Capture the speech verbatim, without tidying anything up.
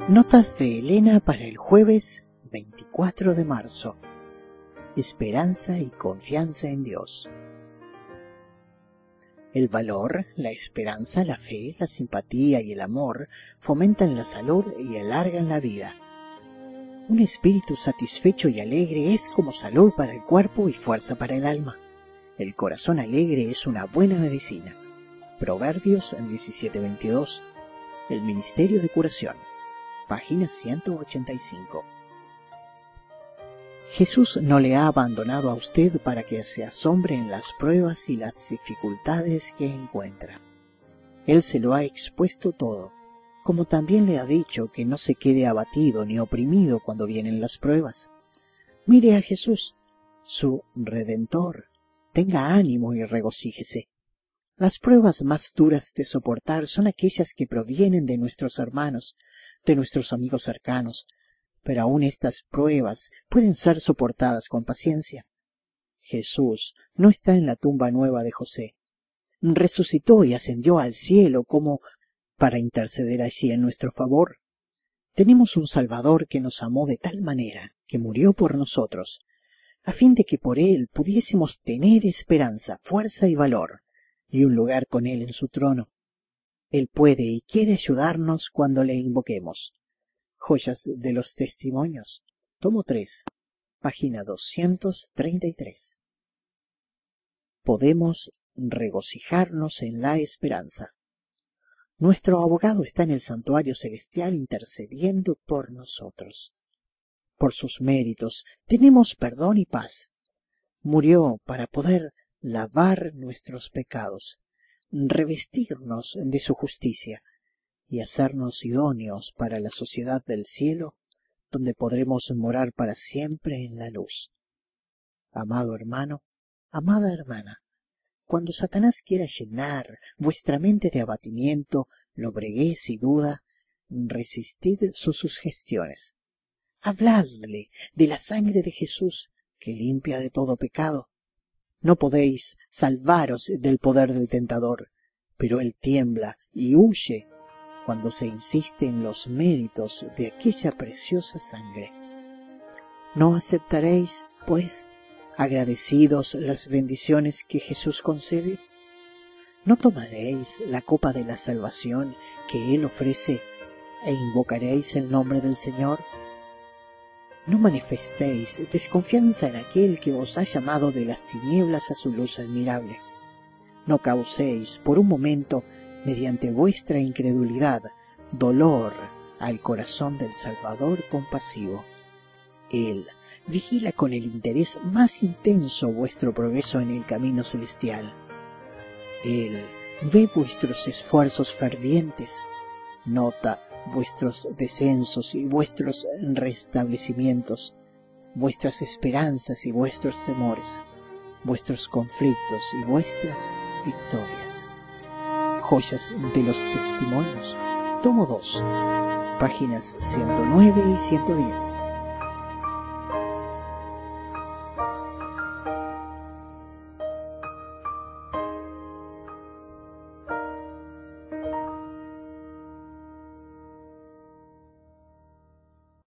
Notas de Elena para el jueves veinticuatro de marzo. Esperanza y confianza en Dios. El valor, la esperanza, la fe, la simpatía y el amor fomentan la salud y alargan la vida. Un espíritu satisfecho y alegre es como salud para el cuerpo y fuerza para el alma. El corazón alegre es una buena medicina. Proverbios diecisiete veintidós. El Ministerio de Curación. Página ciento ochenta y cinco. Jesús no le ha abandonado a usted para que se asombre en las pruebas y las dificultades que encuentra. Él se lo ha expuesto todo, como también le ha dicho que no se quede abatido ni oprimido cuando vienen las pruebas. Mire a Jesús, su Redentor. Tenga ánimo y regocíjese. Las pruebas más duras de soportar son aquellas que provienen de nuestros hermanos, de nuestros amigos cercanos, pero aún estas pruebas pueden ser soportadas con paciencia. Jesús no está en la tumba nueva de José. Resucitó y ascendió al cielo como para interceder allí en nuestro favor. Tenemos un Salvador que nos amó de tal manera que murió por nosotros, a fin de que por Él pudiésemos tener esperanza, fuerza y valor, y un lugar con Él en su trono. Él puede y quiere ayudarnos cuando le invoquemos. Joyas de los Testimonios, tomo tres, página doscientos treinta y tres. Podemos regocijarnos en la esperanza. Nuestro abogado está en el santuario celestial intercediendo por nosotros. Por sus méritos tenemos perdón y paz. Murió para poder lavar nuestros pecados, revestirnos de su justicia y hacernos idóneos para la sociedad del cielo, donde podremos morar para siempre en la luz. Amado hermano, amada hermana, cuando Satanás quiera llenar vuestra mente de abatimiento, lobreguez y duda, resistid sus sugestiones. Habladle de la sangre de Jesús que limpia de todo pecado. No podéis salvaros del poder del tentador, pero él tiembla y huye cuando se insiste en los méritos de aquella preciosa sangre. ¿No aceptaréis, pues, agradecidos las bendiciones que Jesús concede? ¿No tomaréis la copa de la salvación que Él ofrece e invocaréis el nombre del Señor? No manifestéis desconfianza en aquel que os ha llamado de las tinieblas a su luz admirable. No causéis por un momento, mediante vuestra incredulidad, dolor al corazón del Salvador compasivo. Él vigila con el interés más intenso vuestro progreso en el camino celestial. Él ve vuestros esfuerzos fervientes, nota vuestros descensos y vuestros restablecimientos, vuestras esperanzas y vuestros temores, vuestros conflictos y vuestras victorias. Joyas de los Testimonios, tomo dos, páginas ciento nueve y ciento diez.